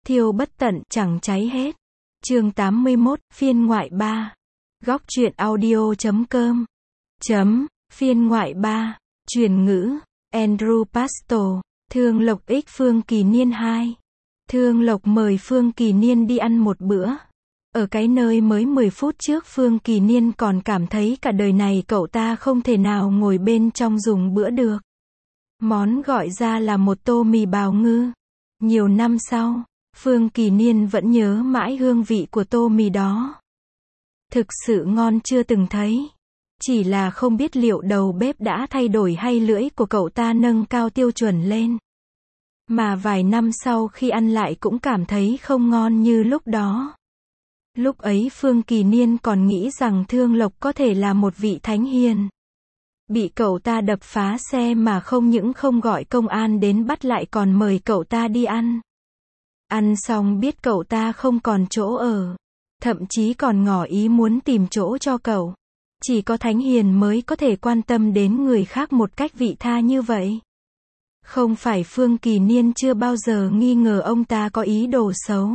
thiêu bất tận, chẳng cháy hết. Chương 81, phiên ngoại 3. Góc truyện audio.com. Phiên ngoại 3. Truyền ngữ. Andrew Pastor. Thương Lộc ích Phương Kỳ Niên 2. Thương Lộc mời Phương Kỳ Niên đi ăn một bữa. Ở cái nơi mới 10 phút trước Phương Kỳ Niên còn cảm thấy cả đời này cậu ta không thể nào ngồi bên trong dùng bữa được. Món gọi ra là một tô mì bào ngư. Nhiều năm sau, Phương Kỳ Niên vẫn nhớ mãi hương vị của tô mì đó. Thực sự ngon chưa từng thấy. Chỉ là không biết liệu đầu bếp đã thay đổi hay lưỡi của cậu ta nâng cao tiêu chuẩn lên. Mà vài năm sau khi ăn lại cũng cảm thấy không ngon như lúc đó. Lúc ấy Phương Kỳ Niên còn nghĩ rằng Thương Lộc có thể là một vị thánh hiền. Bị cậu ta đập phá xe mà không những không gọi công an đến bắt lại còn mời cậu ta đi ăn. Ăn xong biết cậu ta không còn chỗ ở. Thậm chí còn ngỏ ý muốn tìm chỗ cho cậu. Chỉ có thánh hiền mới có thể quan tâm đến người khác một cách vị tha như vậy. Không phải Phương Kỳ Niên chưa bao giờ nghi ngờ ông ta có ý đồ xấu.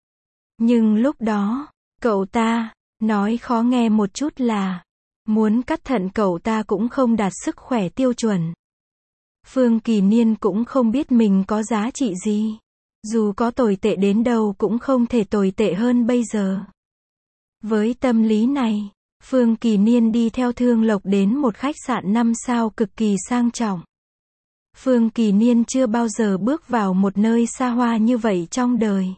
Nhưng lúc đó, cậu ta, nói khó nghe một chút là, muốn cắt thận cậu ta cũng không đạt sức khỏe tiêu chuẩn. Phương Kỳ Niên cũng không biết mình có giá trị gì. Dù có tồi tệ đến đâu cũng không thể tồi tệ hơn bây giờ. Với tâm lý này, Phương Kỳ Niên đi theo Thương Lộc đến một khách sạn 5 sao cực kỳ sang trọng. Phương Kỳ Niên chưa bao giờ bước vào một nơi xa hoa như vậy trong đời.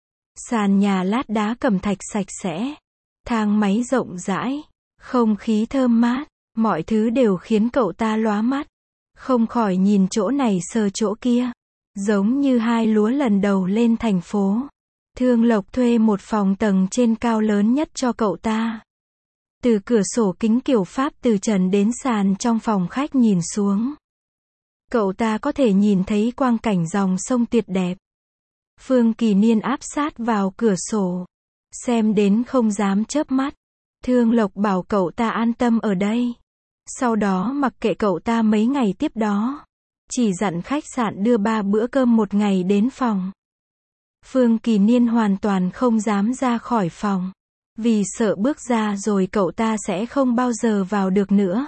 Sàn nhà lát đá cẩm thạch sạch sẽ, thang máy rộng rãi, không khí thơm mát, mọi thứ đều khiến cậu ta lóa mắt. Không khỏi nhìn chỗ này sờ chỗ kia, giống như hai lúa lần đầu lên thành phố. Thương Lộc thuê một phòng tầng trên cao lớn nhất cho cậu ta. Từ cửa sổ kính kiểu Pháp từ trần đến sàn trong phòng khách nhìn xuống, cậu ta có thể nhìn thấy quang cảnh dòng sông tuyệt đẹp. Phương Kỳ Niên áp sát vào cửa sổ, xem đến không dám chớp mắt. Thương Lộc bảo cậu ta an tâm ở đây. Sau đó mặc kệ cậu ta mấy ngày tiếp đó. Chỉ dặn khách sạn đưa 3 bữa cơm một ngày đến phòng. Phương Kỳ Niên hoàn toàn không dám ra khỏi phòng. Vì sợ bước ra rồi cậu ta sẽ không bao giờ vào được nữa.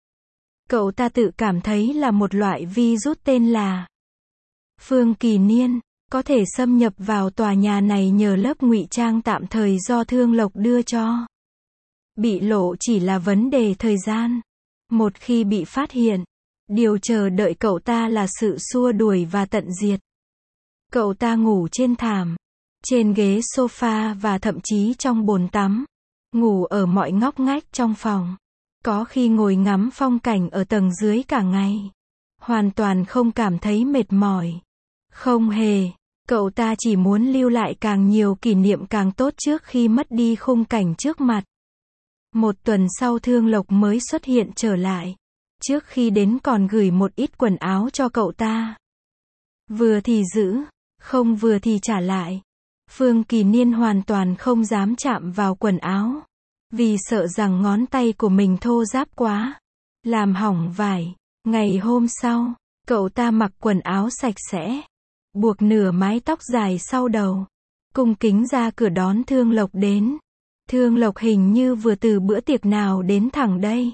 Cậu ta tự cảm thấy là một loại virus tên là Phương Kỳ Niên, có thể xâm nhập vào tòa nhà này nhờ lớp ngụy trang tạm thời do Thương Lộc đưa cho. Bị lộ chỉ là vấn đề thời gian. Một khi bị phát hiện, điều chờ đợi cậu ta là sự xua đuổi và tận diệt. Cậu ta ngủ trên thảm, trên ghế sofa và thậm chí trong bồn tắm. Ngủ ở mọi ngóc ngách trong phòng. Có khi ngồi ngắm phong cảnh ở tầng dưới cả ngày. Hoàn toàn không cảm thấy mệt mỏi. Không hề. Cậu ta chỉ muốn lưu lại càng nhiều kỷ niệm càng tốt trước khi mất đi khung cảnh trước mặt. Một tuần sau Thương Lộc mới xuất hiện trở lại. Trước khi đến còn gửi một ít quần áo cho cậu ta. Vừa thì giữ, không vừa thì trả lại. Phương Kỳ Niên hoàn toàn không dám chạm vào quần áo. Vì sợ rằng ngón tay của mình thô ráp quá, làm hỏng vải. Ngày hôm sau, cậu ta mặc quần áo sạch sẽ, buộc nửa mái tóc dài sau đầu, cung kính ra cửa đón Thương Lộc đến. Thương Lộc hình như vừa từ bữa tiệc nào đến thẳng đây.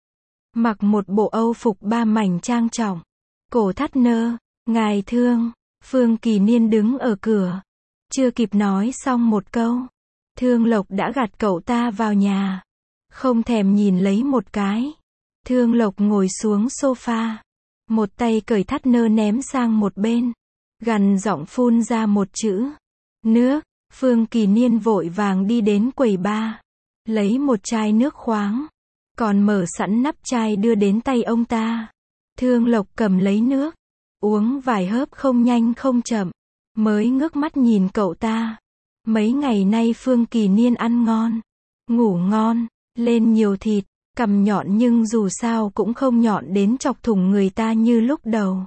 Mặc một bộ âu phục 3 mảnh trang trọng, cổ thắt nơ. Ngài Thương. Phương Kỳ Niên đứng ở cửa. Chưa kịp nói xong một câu, Thương Lộc đã gạt cậu ta vào nhà. Không thèm nhìn lấy một cái. Thương Lộc ngồi xuống sofa. Một tay cởi thắt nơ ném sang một bên. Gằn giọng phun ra một chữ. Nước. Phương Kỳ Niên vội vàng đi đến quầy bar. Lấy một chai nước khoáng. Còn mở sẵn nắp chai đưa đến tay ông ta. Thương Lộc cầm lấy nước. Uống vài hớp không nhanh không chậm. Mới ngước mắt nhìn cậu ta. Mấy ngày nay Phương Kỳ Niên ăn ngon, ngủ ngon, lên nhiều thịt, cằm nhọn nhưng dù sao cũng không nhọn đến chọc thủng người ta như lúc đầu.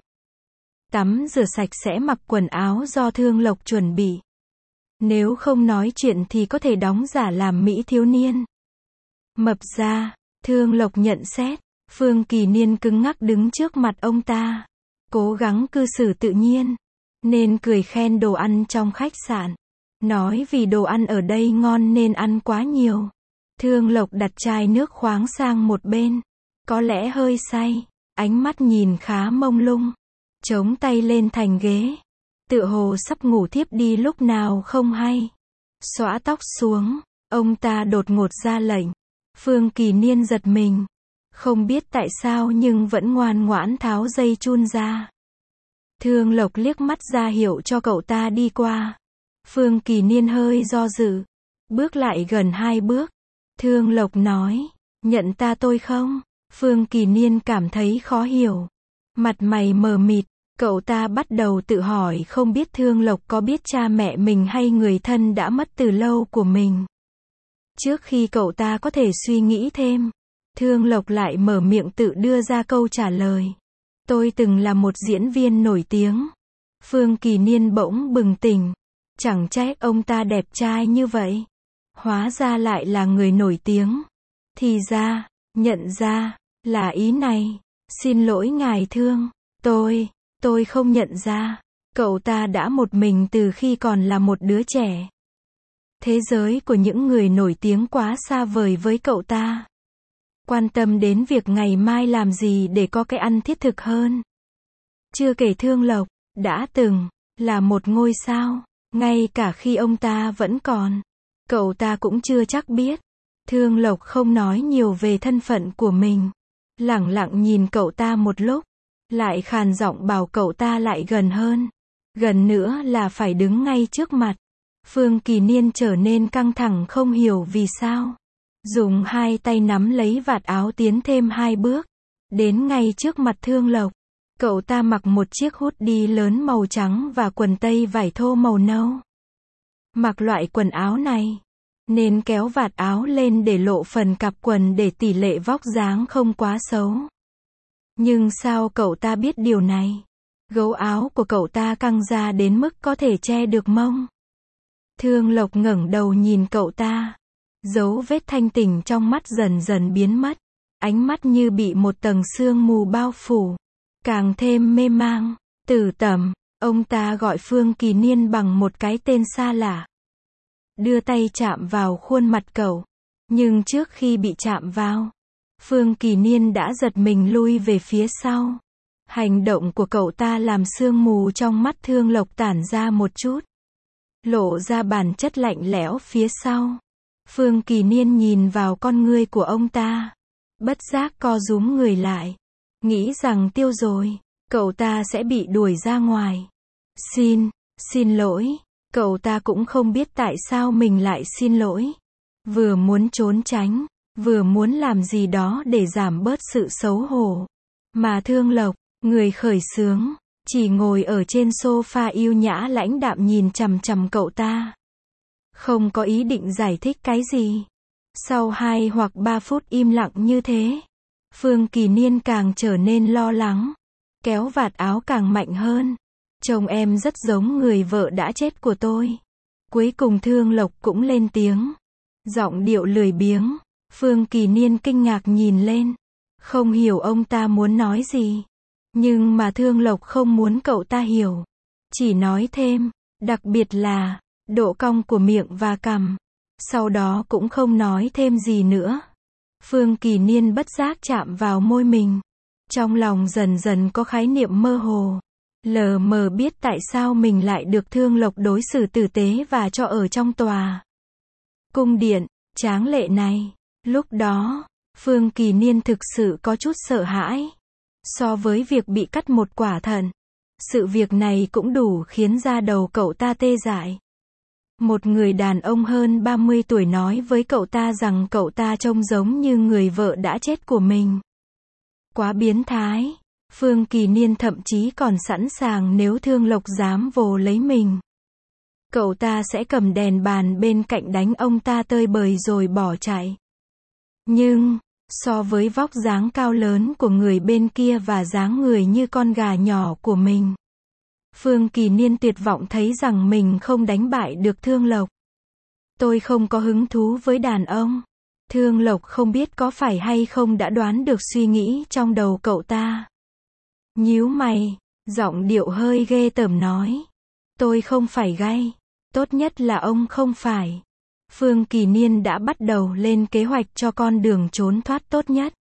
Tắm rửa sạch sẽ mặc quần áo do Thương Lộc chuẩn bị. Nếu không nói chuyện thì có thể đóng giả làm mỹ thiếu niên. Mập ra, Thương Lộc nhận xét. Phương Kỳ Niên cứng ngắc đứng trước mặt ông ta. Cố gắng cư xử tự nhiên. nên cười khen đồ ăn trong khách sạn. Nói vì đồ ăn ở đây ngon nên ăn quá nhiều. Thương Lộc đặt chai nước khoáng sang một bên. Có lẽ hơi say. Ánh mắt nhìn khá mông lung. Chống tay lên thành ghế. Tựa hồ sắp ngủ thiếp đi lúc nào không hay. Xõa tóc xuống. Ông ta đột ngột ra lệnh. Phương Kỳ Niên giật mình. Không biết tại sao nhưng vẫn ngoan ngoãn tháo dây chun ra. Thương Lộc liếc mắt ra hiệu cho cậu ta đi qua. Phương Kỳ Niên hơi do dự. Bước lại gần 2 bước. Thương Lộc nói. Nhận ta tôi không? Phương Kỳ Niên cảm thấy khó hiểu. Mặt mày mờ mịt. Cậu ta bắt đầu tự hỏi không biết Thương Lộc có biết cha mẹ mình hay người thân đã mất từ lâu của mình. Trước khi cậu ta có thể suy nghĩ thêm, Thương Lộc lại mở miệng tự đưa ra câu trả lời. Tôi từng là một diễn viên nổi tiếng. Phương Kỳ Niên bỗng bừng tỉnh. Chẳng trách ông ta đẹp trai như vậy. Hóa ra lại là người nổi tiếng. Thì ra, nhận ra, là ý này. Xin lỗi ngài Thương. Tôi không nhận ra. Cậu ta đã một mình từ khi còn là một đứa trẻ. Thế giới của những người nổi tiếng quá xa vời với cậu ta. Quan tâm đến việc ngày mai làm gì để có cái ăn thiết thực hơn. Chưa kể Thương Lộc, đã từng, là một ngôi sao. Ngay cả khi ông ta vẫn còn, cậu ta cũng chưa chắc biết. Thương Lộc không nói nhiều về thân phận của mình. Lẳng lặng nhìn cậu ta một lúc. Lại khàn giọng bảo cậu ta lại gần hơn. Gần nữa là phải đứng ngay trước mặt. Phương Kỳ Niên trở nên căng thẳng không hiểu vì sao. Dùng 2 tay nắm lấy vạt áo tiến thêm 2 bước. Đến ngay trước mặt Thương Lộc. Cậu ta mặc một chiếc hoodie lớn màu trắng và quần tây vải thô màu nâu. Mặc loại quần áo này, nên kéo vạt áo lên để lộ phần cặp quần để tỷ lệ vóc dáng không quá xấu. Nhưng sao cậu ta biết điều này? Gấu áo của cậu ta căng ra đến mức có thể che được mông. Thương Lộc ngẩng đầu nhìn cậu ta. Dấu vết thanh tỉnh trong mắt dần dần biến mất. Ánh mắt như bị một tầng sương mù bao phủ. Càng thêm mê mang. Tử Tầm, ông ta gọi Phương Kỳ Niên bằng một cái tên xa lạ. Đưa tay chạm vào khuôn mặt cậu. Nhưng trước khi bị chạm vào, Phương Kỳ Niên đã giật mình lui về phía sau. Hành động của cậu ta làm sương mù trong mắt Thương Lộc tản ra một chút. Lộ ra bản chất lạnh lẽo phía sau. Phương Kỳ Niên nhìn vào con ngươi của ông ta. Bất giác co rúm người lại. Nghĩ rằng tiêu rồi, cậu ta sẽ bị đuổi ra ngoài. Xin lỗi. Cậu ta cũng không biết tại sao mình lại xin lỗi. Vừa muốn trốn tránh, vừa muốn làm gì đó để giảm bớt sự xấu hổ. Mà Thương Lộc, người khởi xướng, chỉ ngồi ở trên sofa yêu nhã lãnh đạm nhìn chằm chằm cậu ta. Không có ý định giải thích cái gì. Sau 2 hoặc 3 phút im lặng như thế, Phương Kỳ Niên càng trở nên lo lắng. Kéo vạt áo càng mạnh hơn. Chồng em rất giống người vợ đã chết của tôi. Cuối cùng Thương Lộc cũng lên tiếng. Giọng điệu lười biếng. Phương Kỳ Niên kinh ngạc nhìn lên. Không hiểu ông ta muốn nói gì. Nhưng mà Thương Lộc không muốn cậu ta hiểu. Chỉ nói thêm, đặc biệt là độ cong của miệng và cằm. Sau đó cũng không nói thêm gì nữa. Phương Kỳ Niên bất giác chạm vào môi mình. Trong lòng dần dần có khái niệm mơ hồ. Lờ mờ biết tại sao mình lại được Thương Lộc đối xử tử tế và cho ở trong tòa cung điện tráng lệ này. Lúc đó, Phương Kỳ Niên thực sự có chút sợ hãi. So với việc bị cắt một quả thận, sự việc này cũng đủ khiến da đầu cậu ta tê dại. Một người đàn ông hơn 30 tuổi nói với cậu ta rằng cậu ta trông giống như người vợ đã chết của mình. Quá biến thái. Phương Kỳ Niên thậm chí còn sẵn sàng nếu Thương Lộc dám vồ lấy mình. Cậu ta sẽ cầm đèn bàn bên cạnh đánh ông ta tơi bời rồi bỏ chạy. Nhưng, so với vóc dáng cao lớn của người bên kia và dáng người như con gà nhỏ của mình, Phương Kỳ Niên tuyệt vọng thấy rằng mình không đánh bại được Thương Lộc. Tôi không có hứng thú với đàn ông. Thương Lộc không biết có phải hay không đã đoán được suy nghĩ trong đầu cậu ta. Nhíu mày, giọng điệu hơi ghê tởm nói. Tôi không phải gay. Tốt nhất là ông không phải. Phương Kỳ Niên đã bắt đầu lên kế hoạch cho con đường trốn thoát tốt nhất.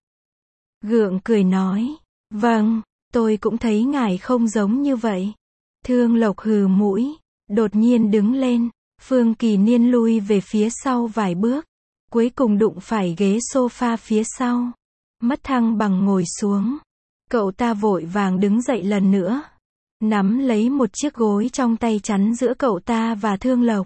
Gượng cười nói. Vâng, tôi cũng thấy ngài không giống như vậy. Thương Lộc hừ mũi, đột nhiên đứng lên. Phương Kỳ Niên lui về phía sau vài bước, cuối cùng đụng phải ghế sofa phía sau. Mất thăng bằng ngồi xuống. Cậu ta vội vàng đứng dậy lần nữa, nắm lấy một chiếc gối trong tay chắn giữa cậu ta và Thương Lộc.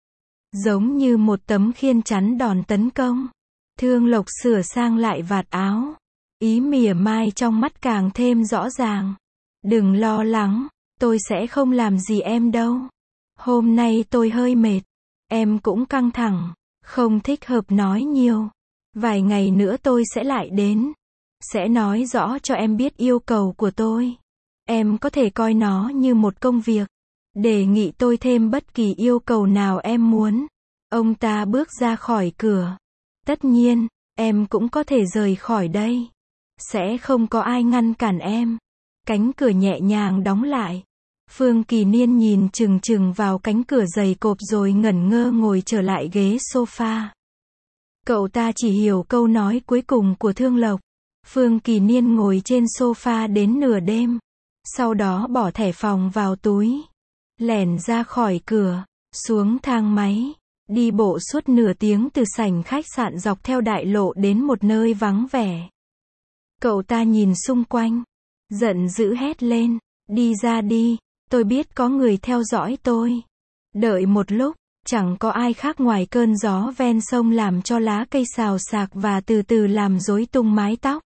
Giống như một tấm khiên chắn đòn tấn công. Thương Lộc sửa sang lại vạt áo. Ý mỉa mai trong mắt càng thêm rõ ràng. Đừng lo lắng, tôi sẽ không làm gì em đâu. Hôm nay tôi hơi mệt. Em cũng căng thẳng, không thích hợp nói nhiều. Vài ngày nữa tôi sẽ lại đến. Sẽ nói rõ cho em biết yêu cầu của tôi. Em có thể coi nó như một công việc. Đề nghị tôi thêm bất kỳ yêu cầu nào em muốn. Ông ta bước ra khỏi cửa. Tất nhiên, em cũng có thể rời khỏi đây. Sẽ không có ai ngăn cản em. Cánh cửa nhẹ nhàng đóng lại. Phương Kỳ Niên nhìn chừng chừng vào cánh cửa dày cộp rồi ngẩn ngơ ngồi trở lại ghế sofa. Cậu ta chỉ hiểu câu nói cuối cùng của Thương Lộc. Phương Kỳ Niên ngồi trên sofa đến nửa đêm. Sau đó bỏ thẻ phòng vào túi. Lẻn ra khỏi cửa, xuống thang máy. Đi bộ suốt nửa tiếng từ sảnh khách sạn dọc theo đại lộ đến một nơi vắng vẻ. Cậu ta nhìn xung quanh. Giận dữ hét lên. Đi ra đi. Tôi biết có người theo dõi tôi. Đợi một lúc, chẳng có ai khác ngoài cơn gió ven sông làm cho lá cây xào xạc và từ từ làm rối tung mái tóc.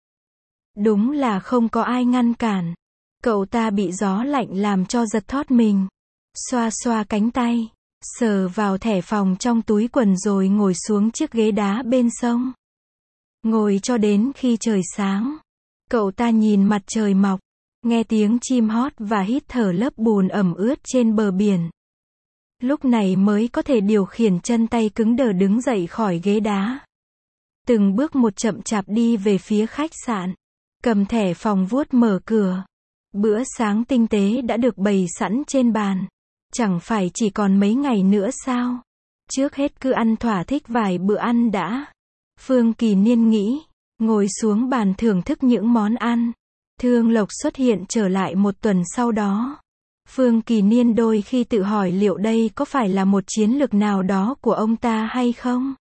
Đúng là không có ai ngăn cản. Cậu ta bị gió lạnh làm cho giật thót mình. Xoa xoa cánh tay, sờ vào thẻ phòng trong túi quần rồi ngồi xuống chiếc ghế đá bên sông. Ngồi cho đến khi trời sáng. Cậu ta nhìn mặt trời mọc, nghe tiếng chim hót và hít thở lớp bùn ẩm ướt trên bờ biển. Lúc này mới có thể điều khiển chân tay cứng đờ đứng dậy khỏi ghế đá. Từng bước một chậm chạp đi về phía khách sạn. Cầm thẻ phòng vuốt mở cửa. Bữa sáng tinh tế đã được bày sẵn trên bàn. Chẳng phải chỉ còn mấy ngày nữa sao? Trước hết cứ ăn thỏa thích vài bữa ăn đã. Phương Kỳ Niên nghĩ. Ngồi xuống bàn thưởng thức những món ăn. Thương Lộc xuất hiện trở lại một tuần sau đó. Phương Kỳ Niên đôi khi tự hỏi liệu đây có phải là một chiến lược nào đó của ông ta hay không?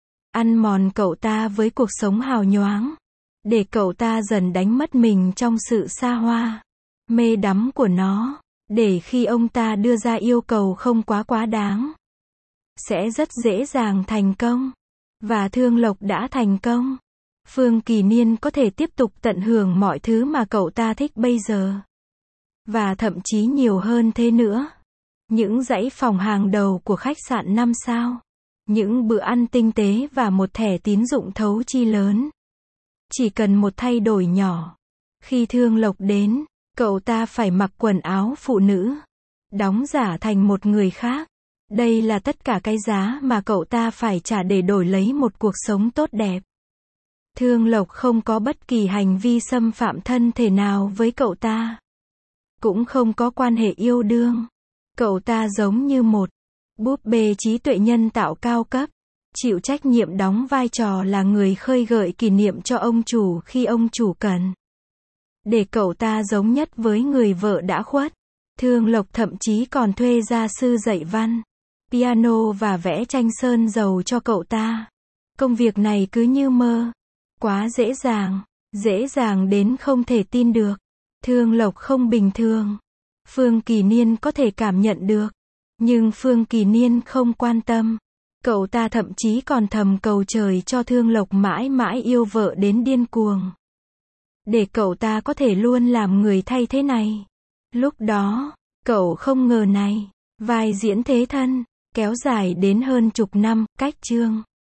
Ăn mòn cậu ta với cuộc sống hào nhoáng. Để cậu ta dần đánh mất mình trong sự xa hoa, mê đắm của nó. Để khi ông ta đưa ra yêu cầu không quá đáng, sẽ rất dễ dàng thành công. Và Thương Lộc đã thành công. Phương Kỳ Niên có thể tiếp tục tận hưởng mọi thứ mà cậu ta thích bây giờ. Và thậm chí nhiều hơn thế nữa. Những dãy phòng hàng đầu của khách sạn 5 sao. Những bữa ăn tinh tế và một thẻ tín dụng thấu chi lớn. Chỉ cần một thay đổi nhỏ. Khi Thương Lộc đến, cậu ta phải mặc quần áo phụ nữ. Đóng giả thành một người khác. Đây là tất cả cái giá mà cậu ta phải trả để đổi lấy một cuộc sống tốt đẹp. Thương Lộc không có bất kỳ hành vi xâm phạm thân thể nào với cậu ta. Cũng không có quan hệ yêu đương. Cậu ta giống như một búp bê trí tuệ nhân tạo cao cấp, chịu trách nhiệm đóng vai trò là người khơi gợi kỷ niệm cho ông chủ khi ông chủ cần. Để cậu ta giống nhất với người vợ đã khuất, Thương Lộc thậm chí còn thuê gia sư dạy văn, piano và vẽ tranh sơn dầu cho cậu ta. Công việc này cứ như mơ. Quá dễ dàng đến không thể tin được. Thương Lộc không bình thường. Phương Kỳ Niên có thể cảm nhận được. Nhưng Phương Kỳ Niên không quan tâm. Cậu ta thậm chí còn thầm cầu trời cho Thương Lộc mãi mãi yêu vợ đến điên cuồng. Để cậu ta có thể luôn làm người thay thế này. Lúc đó, cậu không ngờ này, vai diễn thế thân, kéo dài đến hơn chục năm, cách chương.